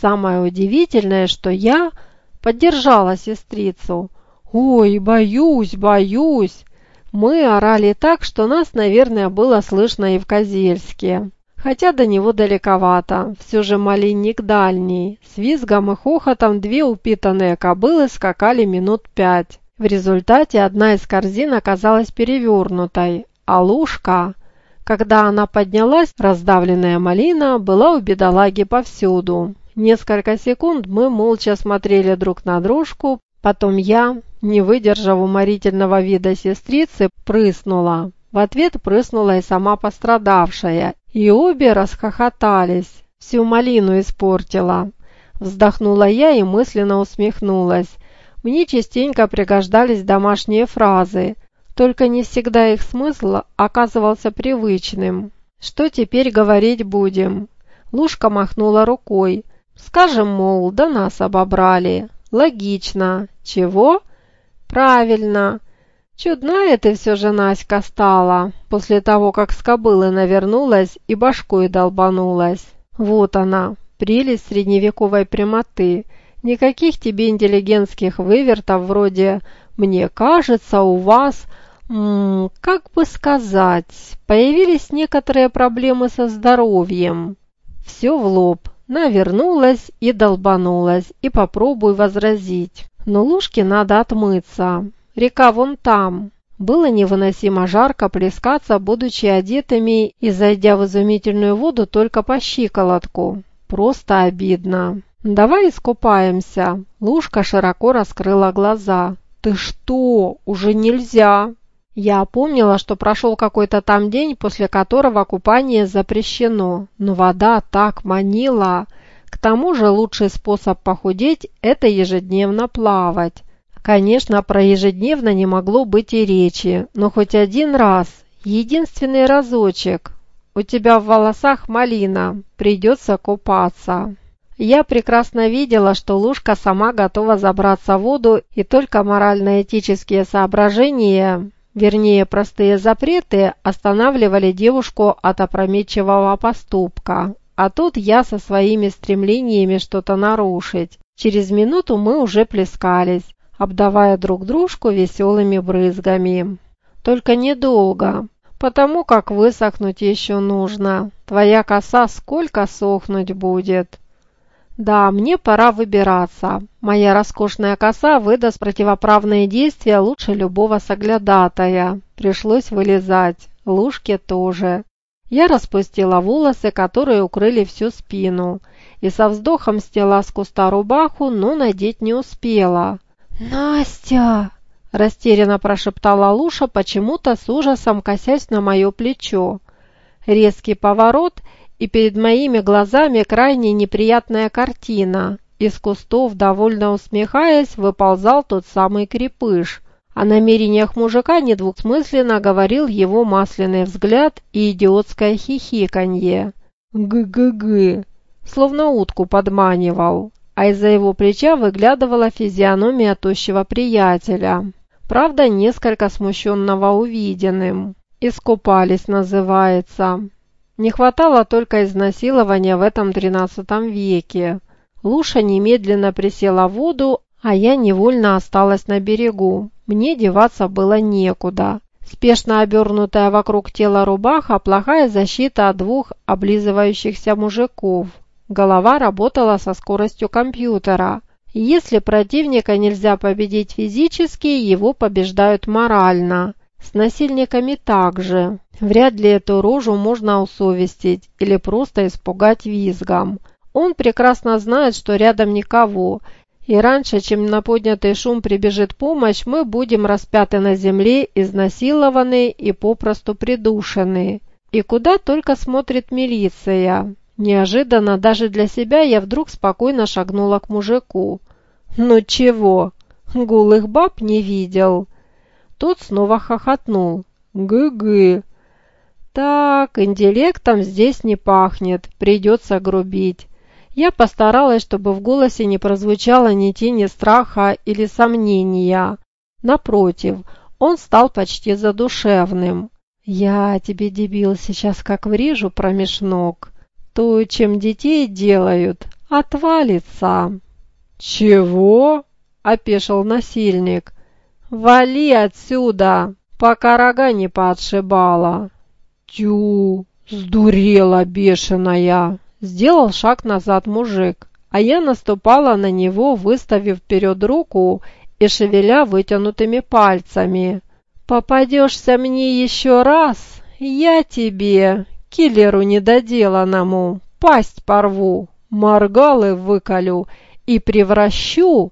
самое удивительное, что я поддержала сестрицу. «Ой, боюсь, боюсь!» Мы орали так, что нас, наверное, было слышно и в Козельске. Хотя до него далековато, все же малинник дальний. С визгом и хохотом две упитанные кобылы скакали минут 5. В результате одна из корзин оказалась перевернутой, а лужка, когда она поднялась, раздавленная малина, была у бедолаги повсюду. Несколько секунд мы молча смотрели друг на дружку, потом я, не выдержав уморительного вида сестрицы, прыснула. В ответ прыснула и сама пострадавшая, и обе расхохотались. Всю малину испортила. Вздохнула я и мысленно усмехнулась. Мне частенько пригождались домашние фразы, только не всегда их смысл оказывался привычным. Что теперь говорить будем? Лужка махнула рукой. Скажем, мол, да нас обобрали. Логично. Чего? Правильно. Чудная ты все же, Наська, стала, после того, как с кобылы навернулась и башкой долбанулась. Вот она, прелесть средневековой прямоты. Никаких тебе интеллигентских вывертов вроде «мне кажется, у вас...» как бы сказать, появились некоторые проблемы со здоровьем. Все в лоб. Навернулась и долбанулась, и попробуй возразить. Но Лужке надо отмыться. Река вон там. Было невыносимо жарко плескаться, будучи одетыми и зайдя в изумительную воду только по щиколотку. Просто обидно. «Давай искупаемся». Лужка широко раскрыла глаза. «Ты что? Уже нельзя!» Я помнила, что прошел какой-то там день, после которого купание запрещено, но вода так манила. К тому же лучший способ похудеть – это ежедневно плавать. Конечно, про ежедневно не могло быть и речи, но хоть один раз, единственный разочек. У тебя в волосах малина, придется купаться. Я прекрасно видела, что Лужка сама готова забраться в воду, и только морально-этические соображения, вернее простые запреты, останавливали девушку от опрометчивого поступка. А тут я со своими стремлениями что-то нарушить. Через минуту мы уже плескались, обдавая друг дружку веселыми брызгами. Только недолго, потому как высохнуть еще нужно. Твоя коса сколько сохнуть будет? Да, мне пора выбираться. Моя роскошная коса выдаст противоправные действия лучше любого соглядатая. Пришлось вылезать. Лужке тоже. Я распустила волосы, которые укрыли всю спину, и со вздохом сняла с куста рубаху, но надеть не успела. «Настя!» – растерянно прошептала Луша, почему-то с ужасом косясь на мое плечо. Резкий поворот, и перед моими глазами крайне неприятная картина. Из кустов, довольно усмехаясь, выползал тот самый крепыш. О намерениях мужика недвусмысленно говорил его масляный взгляд и идиотское хихиканье. «Гы-гы-гы!» Словно утку подманивал. А из-за его плеча выглядывала физиономия тощего приятеля. Правда, несколько смущенного увиденным. «Искупались» называется. Не хватало только изнасилования в этом 13 веке. Луша немедленно присела в воду, а я невольно осталась на берегу. Мне деваться было некуда. Спешно обернутая вокруг тела рубаха – плохая защита от двух облизывающихся мужиков. Голова работала со скоростью компьютера. Если противника нельзя победить физически, его побеждают морально. С насильниками также. Вряд ли эту рожу можно усовестить или просто испугать визгом. Он прекрасно знает, что рядом никого, и раньше, чем на поднятый шум прибежит помощь, мы будем распяты на земле, изнасилованы и попросту придушены. И куда только смотрит милиция. Неожиданно даже для себя я вдруг спокойно шагнула к мужику. «Ну чего? Голых баб не видел?» Тот снова хохотнул. «Гы-гы!» «Так, интеллектом здесь не пахнет, придется грубить». Я постаралась, чтобы в голосе не прозвучало ни тени страха или сомнения. Напротив, он стал почти задушевным. «Я тебе, дебил, сейчас как врежу промеж ног. То, чем детей делают, отвалится». «Чего?» – опешил насильник. «Вали отсюда, пока рога не поотшибала». «Тю, сдурела бешеная!» – сделал шаг назад мужик, а я наступала на него, выставив вперед руку и шевеля вытянутыми пальцами. «Попадешься мне еще раз, я тебе, киллеру недоделанному, пасть порву, моргалы выколю и превращу».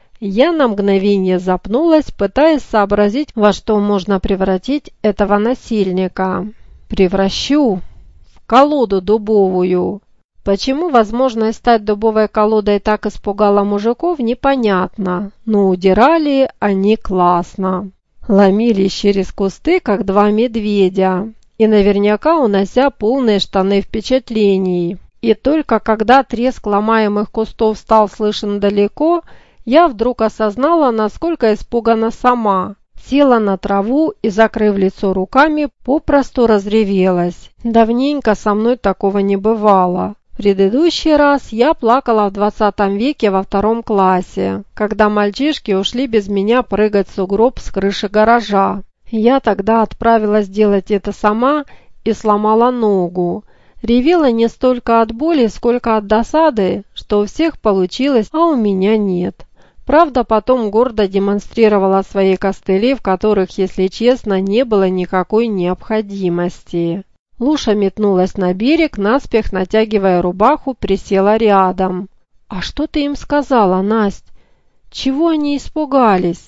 Я на мгновение запнулась, пытаясь сообразить, во что можно превратить этого насильника. «Превращу в колоду дубовую». Почему возможность стать дубовой колодой так испугала мужиков, непонятно, но удирали они классно. Ломились через кусты, как два медведя, и наверняка унося полные штаны впечатлений. И только когда треск ломаемых кустов стал слышен далеко, я вдруг осознала, насколько испугана сама. Села на траву и, закрыв лицо руками, попросту разревелась. Давненько со мной такого не бывало. В предыдущий раз я плакала в 20 веке во 2 классе, когда мальчишки ушли без меня прыгать в сугроб с крыши гаража. Я тогда отправилась делать это сама и сломала ногу. Ревела не столько от боли, сколько от досады, что у всех получилось, а у меня нет. Правда, потом гордо демонстрировала свои костыли, в которых, если честно, не было никакой необходимости. Луша метнулась на берег, наспех натягивая рубаху, присела рядом. «А что ты им сказала, Насть? Чего они испугались?»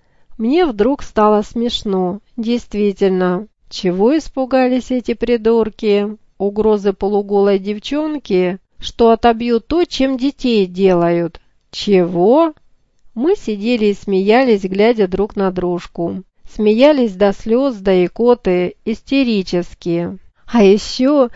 Мне вдруг стало смешно. Действительно, чего испугались эти придурки? Угрозы полуголой девчонки, что отобьют то, чем детей делают. Чего? Мы сидели и смеялись, глядя друг на дружку. Смеялись до слез, до икоты, истерически. А еще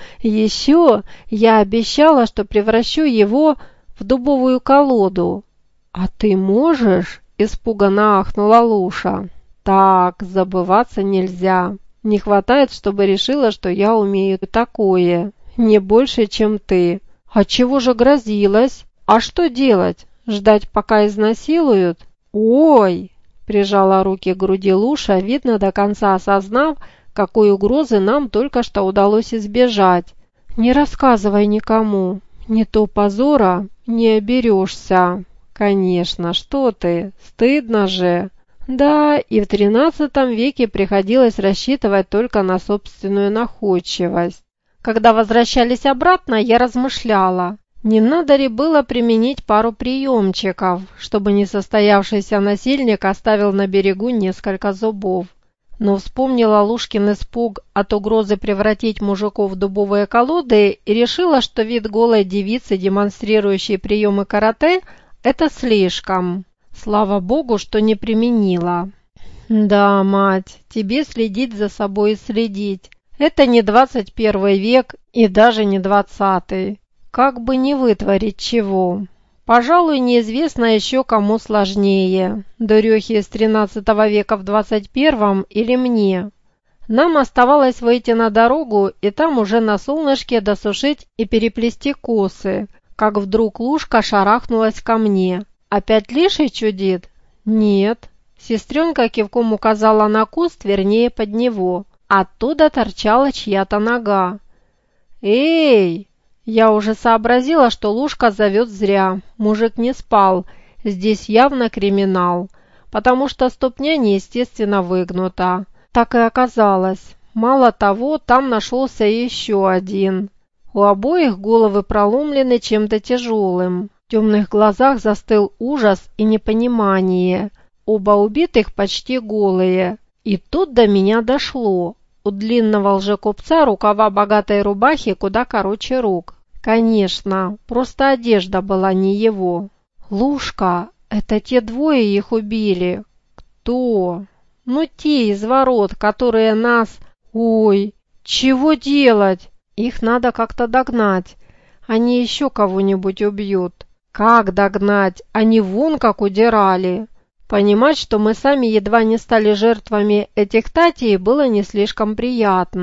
я обещала, что превращу его в дубовую колоду. «А ты можешь?» – испуганно ахнула Луша. «Так, забываться нельзя. Не хватает, чтобы решила, что я умею такое. Не больше, чем ты. А чего же грозилась? А что делать? Ждать, пока изнасилуют?» «Ой!» – прижала руки к груди Луша, видно, до конца осознав, какой угрозы нам только что удалось избежать. «Не рассказывай никому. Не то позора не оберешься». «Конечно, что ты? Стыдно же». Да, и в 13 веке приходилось рассчитывать только на собственную находчивость. Когда возвращались обратно, я размышляла, не надо ли было применить пару приемчиков, чтобы несостоявшийся насильник оставил на берегу несколько зубов. Но вспомнила Лушкин испуг от угрозы превратить мужиков в дубовые колоды и решила, что вид голой девицы, демонстрирующей приемы карате, это слишком. Слава богу, что не применила. Да, мать, тебе следить за собой и следить. Это не 21 век и даже не 20-й. Как бы не вытворить чего. Пожалуй, неизвестно еще кому сложнее. Дурехе из 13 века в 21 или мне. Нам оставалось выйти на дорогу и там уже на солнышке досушить и переплести косы, как вдруг Лушка шарахнулась ко мне. «Опять леший чудит?» «Нет». Сестренка кивком указала на куст, вернее, под него. Оттуда торчала чья-то нога. «Эй!» Я уже сообразила, что Лушка зовет зря. Мужик не спал. Здесь явно криминал. Потому что ступня неестественно выгнута. Так и оказалось. Мало того, там нашелся еще один. У обоих головы проломлены чем-то тяжелым. В темных глазах застыл ужас и непонимание. Оба убитых почти голые. И тут до меня дошло. У длинного лжекупца рукава богатой рубахи куда короче рук. Конечно, просто одежда была не его. «Лушка, это те двое их убили». «Кто?» «Ну, те из ворот, которые нас...» «Ой, чего делать? Их надо как-то догнать. Они еще кого-нибудь убьют». «Как догнать? Они вон как удирали». Понимать, что мы сами едва не стали жертвами этих татей, было не слишком приятно.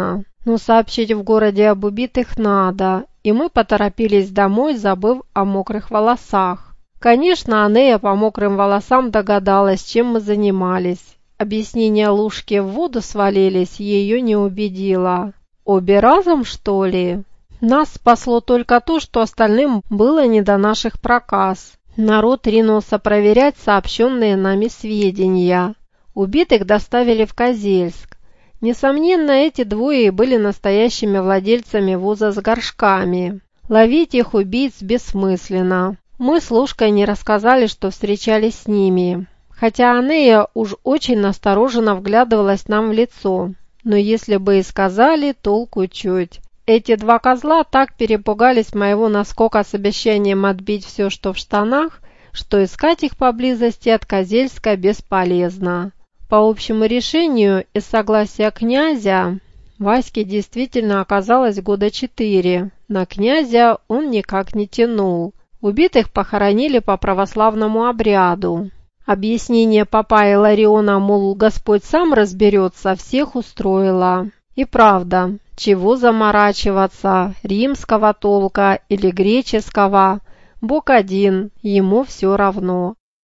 Но сообщить в городе об убитых надо, и мы поторопились домой, забыв о мокрых волосах. Конечно, Анея по мокрым волосам догадалась, чем мы занимались. Объяснение Лушки в воду свалились ее не убедило. Обе разом, что ли? Нас спасло только то, что остальным было не до наших проказ. Народ ринулся проверять сообщенные нами сведения. Убитых доставили в Козельск. Несомненно, эти двое были настоящими владельцами воза с горшками. Ловить их убийц бессмысленно. Мы с Лушкой не рассказали, что встречались с ними. Хотя Анея уж очень настороженно вглядывалась нам в лицо. Но если бы и сказали, толку чуть. Эти два козла так перепугались моего наскока с обещанием отбить все, что в штанах, что искать их поблизости от Козельска бесполезно. По общему решению и согласия князя, Ваське действительно оказалось года 4. На князя он никак не тянул. Убитых похоронили по православному обряду. Объяснение попа Илариона, мол, Господь сам разберется, всех устроило. И правда, чего заморачиваться, римского толка или греческого, Бог один, ему все равно.